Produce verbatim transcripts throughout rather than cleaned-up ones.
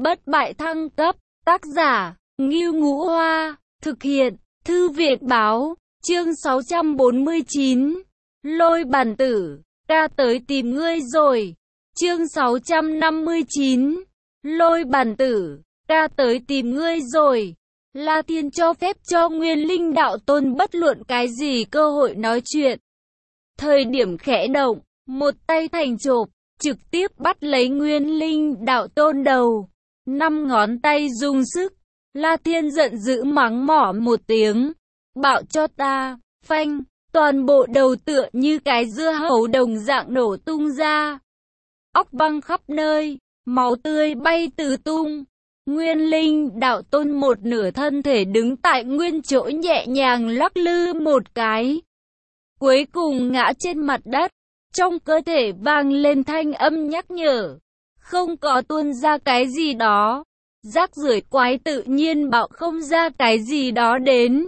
bất bại thăng cấp, tác giả, Ngưu Ngũ Hoa, thực hiện, Thư viện Báo, chương sáu trăm bốn mươi chín, Lôi Bản Tử, ta tới tìm ngươi rồi, chương sáu trăm năm mươi chín, Lôi Bản Tử, ta tới tìm ngươi rồi. La Thiên cho phép cho Nguyên Linh Đạo Tôn bất luận cái gì cơ hội nói chuyện. Thời điểm khẽ động, một tay thành chộp, trực tiếp bắt lấy Nguyên Linh Đạo Tôn đầu. Năm ngón tay dùng sức, La Thiên giận dữ mắng mỏ một tiếng. Bạo cho ta, phanh, toàn bộ đầu tựa như cái dưa hấu đồng dạng nổ tung ra. Óc văng khắp nơi, máu tươi bay tứ tung. Nguyên Linh Đạo Tôn một nửa thân thể đứng tại nguyên chỗ nhẹ nhàng lắc lư một cái. Cuối cùng ngã trên mặt đất, trong cơ thể vang lên thanh âm nhắc nhở. Không có tuôn ra cái gì đó. Rác rưởi quái tự nhiên bạo không ra cái gì đó đến.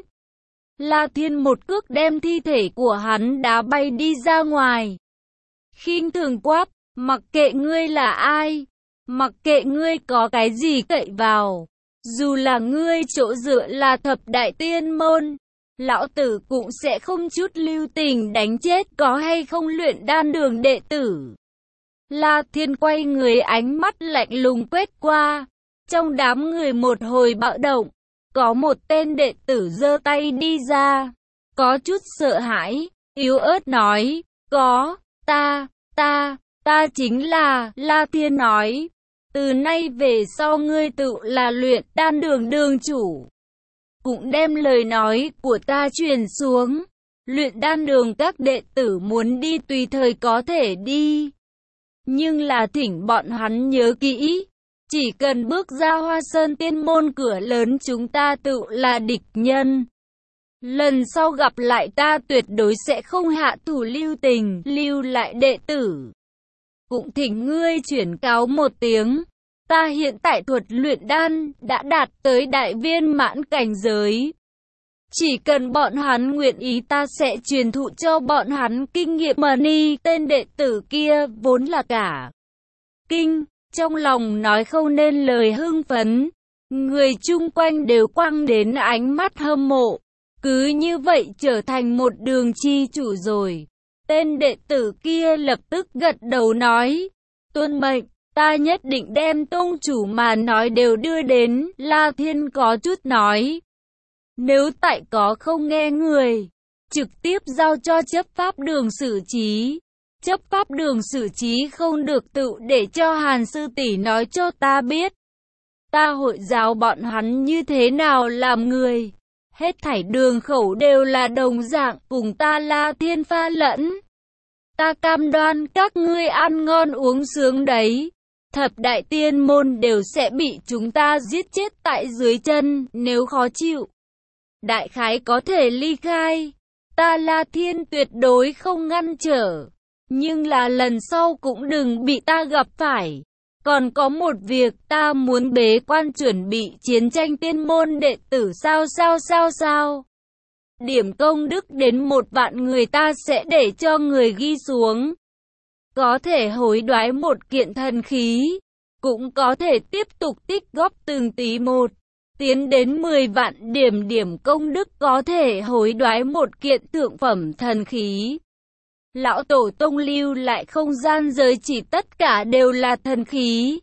La Thiên một cước đem thi thể của hắn đá bay đi ra ngoài. Khinh thường quát, mặc kệ ngươi là ai. Mặc kệ ngươi có cái gì cậy vào, dù là ngươi chỗ dựa là thập đại tiên môn, lão tử cũng sẽ không chút lưu tình đánh chết có hay không luyện đan đường đệ tử. La Thiên quay người, ánh mắt lạnh lùng quét qua, trong đám người một hồi bạo động, có một tên đệ tử giơ tay đi ra, có chút sợ hãi, yếu ớt nói, có, ta, ta, ta chính là, La Thiên nói. Từ nay về sau ngươi tự là luyện đan đường đường chủ. Cũng đem lời nói của ta truyền xuống. Luyện đan đường các đệ tử muốn đi tùy thời có thể đi. Nhưng là thỉnh bọn hắn nhớ kỹ. Chỉ cần bước ra Hoa Sơn Tiên môn cửa lớn chúng ta tự là địch nhân. Lần sau gặp lại ta tuyệt đối sẽ không hạ thủ lưu tình, lưu lại đệ tử. Cũng thỉnh ngươi chuyển cáo một tiếng. Ta hiện tại thuật luyện đan đã đạt tới đại viên mãn cảnh giới. Chỉ cần bọn hắn nguyện ý ta sẽ truyền thụ cho bọn hắn kinh nghiệm money. Tên đệ tử kia vốn là cả kinh, trong lòng nói không nên lời hưng phấn. Người chung quanh đều quăng đến ánh mắt hâm mộ. Cứ như vậy trở thành một đường chi chủ rồi. Tên đệ tử kia lập tức gật đầu nói, tuân mệnh. Ta nhất định đem tông chủ mà nói đều đưa đến. La Thiên có chút nói, nếu tại có không nghe người, trực tiếp giao cho chấp pháp đường xử trí. Chấp pháp đường xử trí không được tự để cho Hàn sư tỷ nói cho ta biết. Ta hội giáo bọn hắn như thế nào làm người. Hết thảy đường khẩu đều là đồng dạng cùng ta La Thiên pha lẫn. Ta cam đoan các ngươi ăn ngon uống sướng đấy. Thập đại tiên môn đều sẽ bị chúng ta giết chết tại dưới chân, nếu khó chịu. Đại khái có thể ly khai. Ta La Thiên tuyệt đối không ngăn trở. Nhưng là lần sau cũng đừng bị ta gặp phải. Còn có một việc ta muốn bế quan chuẩn bị chiến tranh tiên môn đệ tử sao sao sao sao. Điểm công đức đến một vạn người ta sẽ để cho người ghi xuống. Có thể hối đoái một kiện thần khí, cũng có thể tiếp tục tích góp từng tí một, tiến đến mười vạn điểm điểm công đức có thể hối đoái một kiện thượng phẩm thần khí. Lão tổ tông lưu lại không gian giới chỉ tất cả đều là thần khí.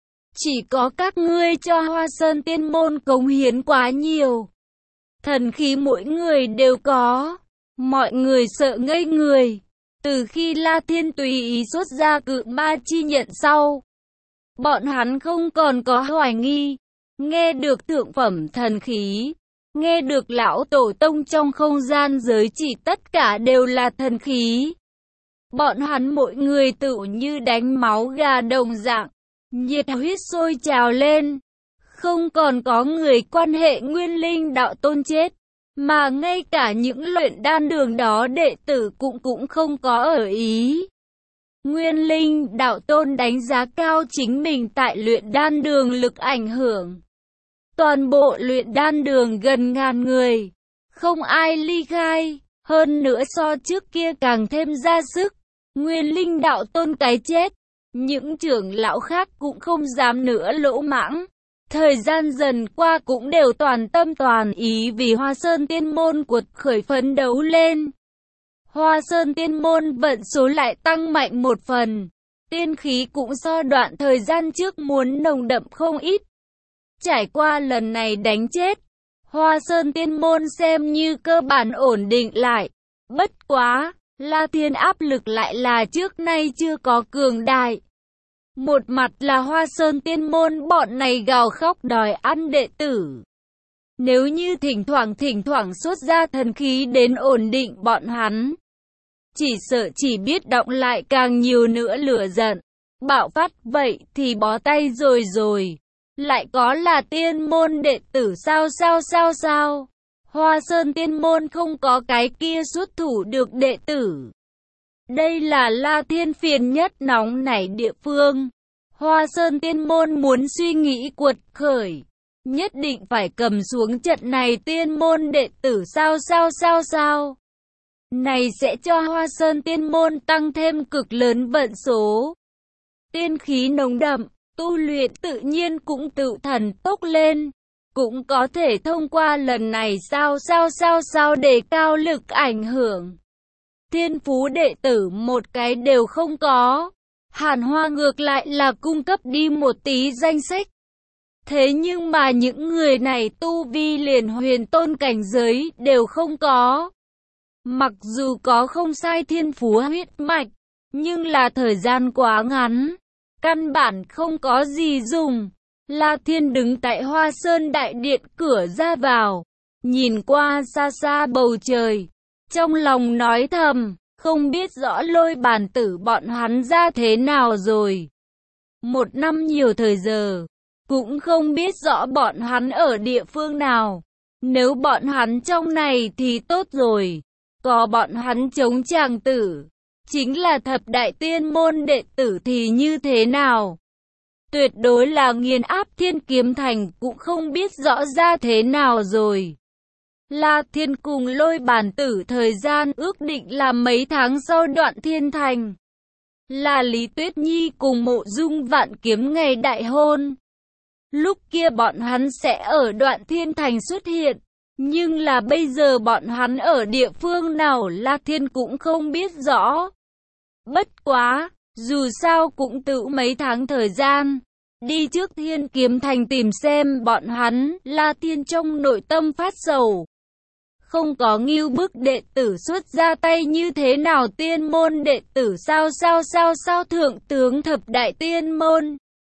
Chỉ có các ngươi cho Hoa Sơn Tiên môn cống hiến quá nhiều. Thần khí mỗi người đều có, mọi người sợ ngây người. Từ khi La Thiên tùy ý xuất ra cự ma chi nhận sau, bọn hắn không còn có hoài nghi. Nghe được thượng phẩm thần khí, nghe được lão tổ tông trong không gian giới chỉ tất cả đều là thần khí. Bọn hắn mỗi người tự như đánh máu gà đồng dạng, nhiệt huyết sôi trào lên. Không còn có người quan hệ Nguyên Linh Đạo Tôn chết. Mà ngay cả những luyện đan đường đó đệ tử cũng cũng không có ở ý. Nguyên Linh Đạo Tôn đánh giá cao chính mình tại luyện đan đường lực ảnh hưởng. Toàn bộ luyện đan đường gần ngàn người, không ai ly khai, hơn nữa so trước kia càng thêm ra sức. Nguyên Linh Đạo Tôn cái chết, Những trưởng lão khác cũng không dám nữa lỗ mãng. Thời gian dần qua cũng đều toàn tâm toàn ý vì Hoa Sơn Tiên Môn cuột khởi phấn đấu lên. Hoa Sơn Tiên Môn vận số lại tăng mạnh một phần. Tiên khí cũng so đoạn thời gian trước muốn nồng đậm không ít. Trải qua lần này đánh chết, Hoa Sơn Tiên Môn xem như cơ bản ổn định lại. Bất quá, La Thiên áp lực lại là trước nay chưa có cường đại. Một mặt là Hoa Sơn Tiên Môn bọn này gào khóc đòi ăn đệ tử. Nếu như thỉnh thoảng thỉnh thoảng xuất ra thần khí đến ổn định bọn hắn, chỉ sợ chỉ biết động lại càng nhiều nữa lửa giận. Bạo phát vậy thì bó tay rồi rồi. Lại có là tiên môn đệ tử sao sao sao sao. Hoa Sơn Tiên Môn không có cái kia xuất thủ được đệ tử. Đây là La Thiên phiền nhất nóng nảy địa phương. Hoa Sơn Tiên Môn muốn suy nghĩ cuột khởi, nhất định phải cầm xuống trận này tiên môn đệ tử sao sao sao sao. Này sẽ cho Hoa Sơn Tiên Môn tăng thêm cực lớn vận số. Tiên khí nồng đậm, tu luyện tự nhiên cũng tự thần tốc lên. Cũng có thể thông qua lần này sao sao sao sao để cao lực ảnh hưởng. Thiên phú đệ tử một cái đều không có. Hàn Hoa ngược lại là cung cấp đi một tí danh sách. Thế nhưng mà những người này tu vi liền huyền tôn cảnh giới đều không có. Mặc dù có không sai thiên phú huyết mạch, nhưng là thời gian quá ngắn, căn bản không có gì dùng. La Thiên đứng tại Hoa Sơn Đại Điện cửa ra vào, nhìn qua xa xa bầu trời, trong lòng nói thầm, không biết rõ Lôi Bàn Tử bọn hắn ra thế nào rồi. Một năm nhiều thời giờ, cũng không biết rõ bọn hắn ở địa phương nào. Nếu bọn hắn trong này thì tốt rồi, có bọn hắn chống chàng tử, chính là thập đại tiên môn đệ tử thì như thế nào? Tuyệt đối là nghiền áp Thiên Kiếm Thành, cũng không biết rõ ra thế nào rồi. La Thiên cùng Lôi Bàn Tử thời gian ước định là mấy tháng sau Đoạn Thiên Thành. Là Lý Tuyết Nhi cùng Mộ Dung Vạn Kiếm ngày đại hôn. Lúc kia bọn hắn sẽ ở Đoạn Thiên Thành xuất hiện. Nhưng là bây giờ bọn hắn ở địa phương nào La Thiên cũng không biết rõ. Bất quá, dù sao cũng tự mấy tháng thời gian. Đi trước Thiên Kiếm Thành tìm xem bọn hắn, La Thiên trong nội tâm phát sầu. Không có ngưu bức đệ tử xuất ra tay như thế nào tiên môn đệ tử sao sao sao sao thượng tướng thập đại tiên môn.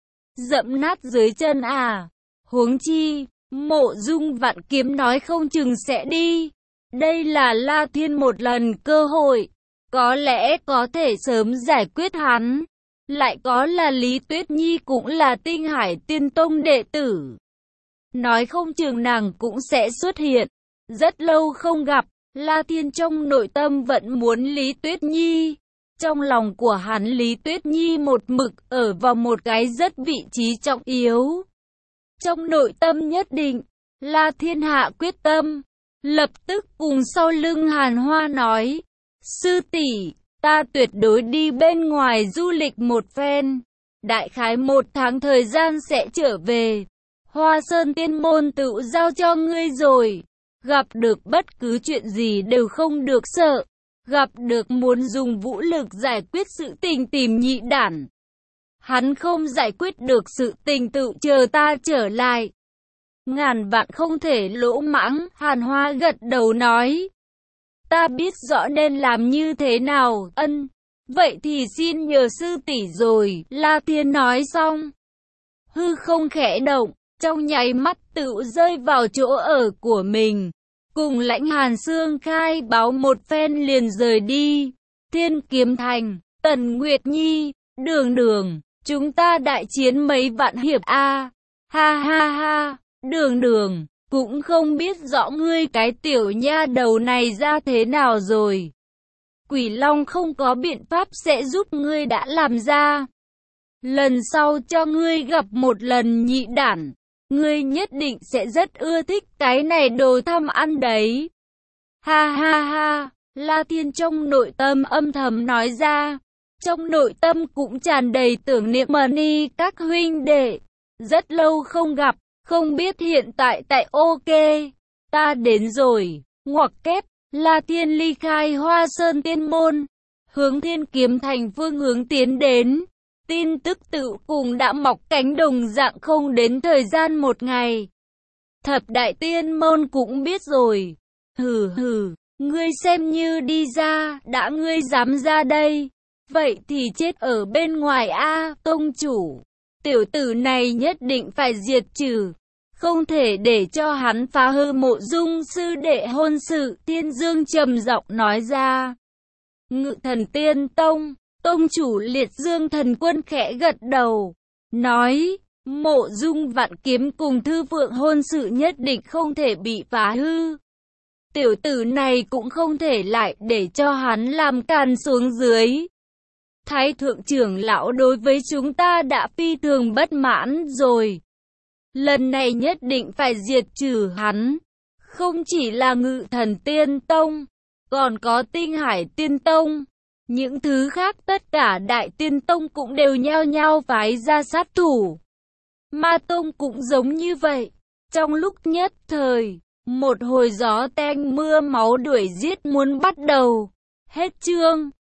Dẫm nát dưới chân à, huống chi, Mộ Dung Vạn Kiếm nói không chừng sẽ đi. Đây là La Thiên một lần cơ hội, có lẽ có thể sớm giải quyết hắn. Lại có là Lý Tuyết Nhi cũng là Tinh Hải Tiên Tông đệ tử. Nói không chừng nàng cũng sẽ xuất hiện. Rất lâu không gặp, La Thiên trong nội tâm vẫn muốn Lý Tuyết Nhi. Trong lòng của hắn Lý Tuyết Nhi một mực ở vào một cái rất vị trí trọng yếu. Trong nội tâm nhất định, La Thiên hạ quyết tâm, lập tức cùng sau lưng Hàn Hoa nói, sư tỷ, ta tuyệt đối đi bên ngoài du lịch một phen, đại khái một tháng thời gian sẽ trở về. Hoa Sơn Tiên Môn tự giao cho ngươi rồi, gặp được bất cứ chuyện gì đều không được sợ, gặp được muốn dùng vũ lực giải quyết sự tình tìm nhị đản. Hắn không giải quyết được sự tình tự chờ ta trở lại. Ngàn vạn không thể lỗ mãng, Hàn Hoa gật đầu nói. Ta biết rõ nên làm như thế nào, ân. Vậy thì xin nhờ sư tỷ rồi, La Thiên nói xong. Hư không khẽ động, trong nháy mắt tự rơi vào chỗ ở của mình. Cùng Lãnh Hàn Sương khai báo một phen liền rời đi. Thiên Kiếm Thành, Tần Nguyệt Nhi, Đường Đường, chúng ta đại chiến mấy vạn hiệp a. Ha ha ha, Đường Đường, cũng không biết rõ ngươi cái tiểu nha đầu này ra thế nào rồi. Quỷ Long không có biện pháp sẽ giúp ngươi đã làm ra. Lần sau cho ngươi gặp một lần nhị đản, ngươi nhất định sẽ rất ưa thích cái này đồ thăm ăn đấy. Ha ha ha, La Thiên trong nội tâm âm thầm nói ra. trong nội tâm cũng tràn đầy tưởng niệm Mani các huynh đệ. Rất lâu không gặp, không biết hiện tại tại ok. Ta đến rồi, ngoặc kép, La Thiên ly khai Hoa Sơn Tiên Môn, hướng Thiên Kiếm Thành phương hướng tiến đến. Tin tức tự cùng đã mọc cánh đồng dạng không đến thời gian một ngày. Thập đại tiên môn cũng biết rồi. Hừ hừ, ngươi xem như đi ra, đã ngươi dám ra đây. Vậy thì chết ở bên ngoài a, tông chủ. Tiểu tử này nhất định phải diệt trừ. Không thể để cho hắn phá hư Mộ Dung sư đệ hôn sự, Tiên Dương trầm giọng nói ra. Ngự Thần Tiên Tông, tông chủ Liệt Dương Thần Quân khẽ gật đầu, nói, Mộ Dung Vạn Kiếm cùng Thư Phượng hôn sự nhất định không thể bị phá hư. Tiểu tử này cũng không thể lại để cho hắn làm càn xuống dưới. Thái thượng trưởng lão đối với chúng ta đã phi thường bất mãn rồi. Lần này nhất định phải diệt trừ hắn. Không chỉ là Ngự Thần Tiên Tông, còn có Tinh Hải Tiên Tông. Những thứ khác tất cả đại tiên tông cũng đều nhao nhao phái ra sát thủ. Ma tông cũng giống như vậy. Trong lúc nhất thời, một hồi gió tanh mưa máu đuổi giết muốn bắt đầu. Hết chương.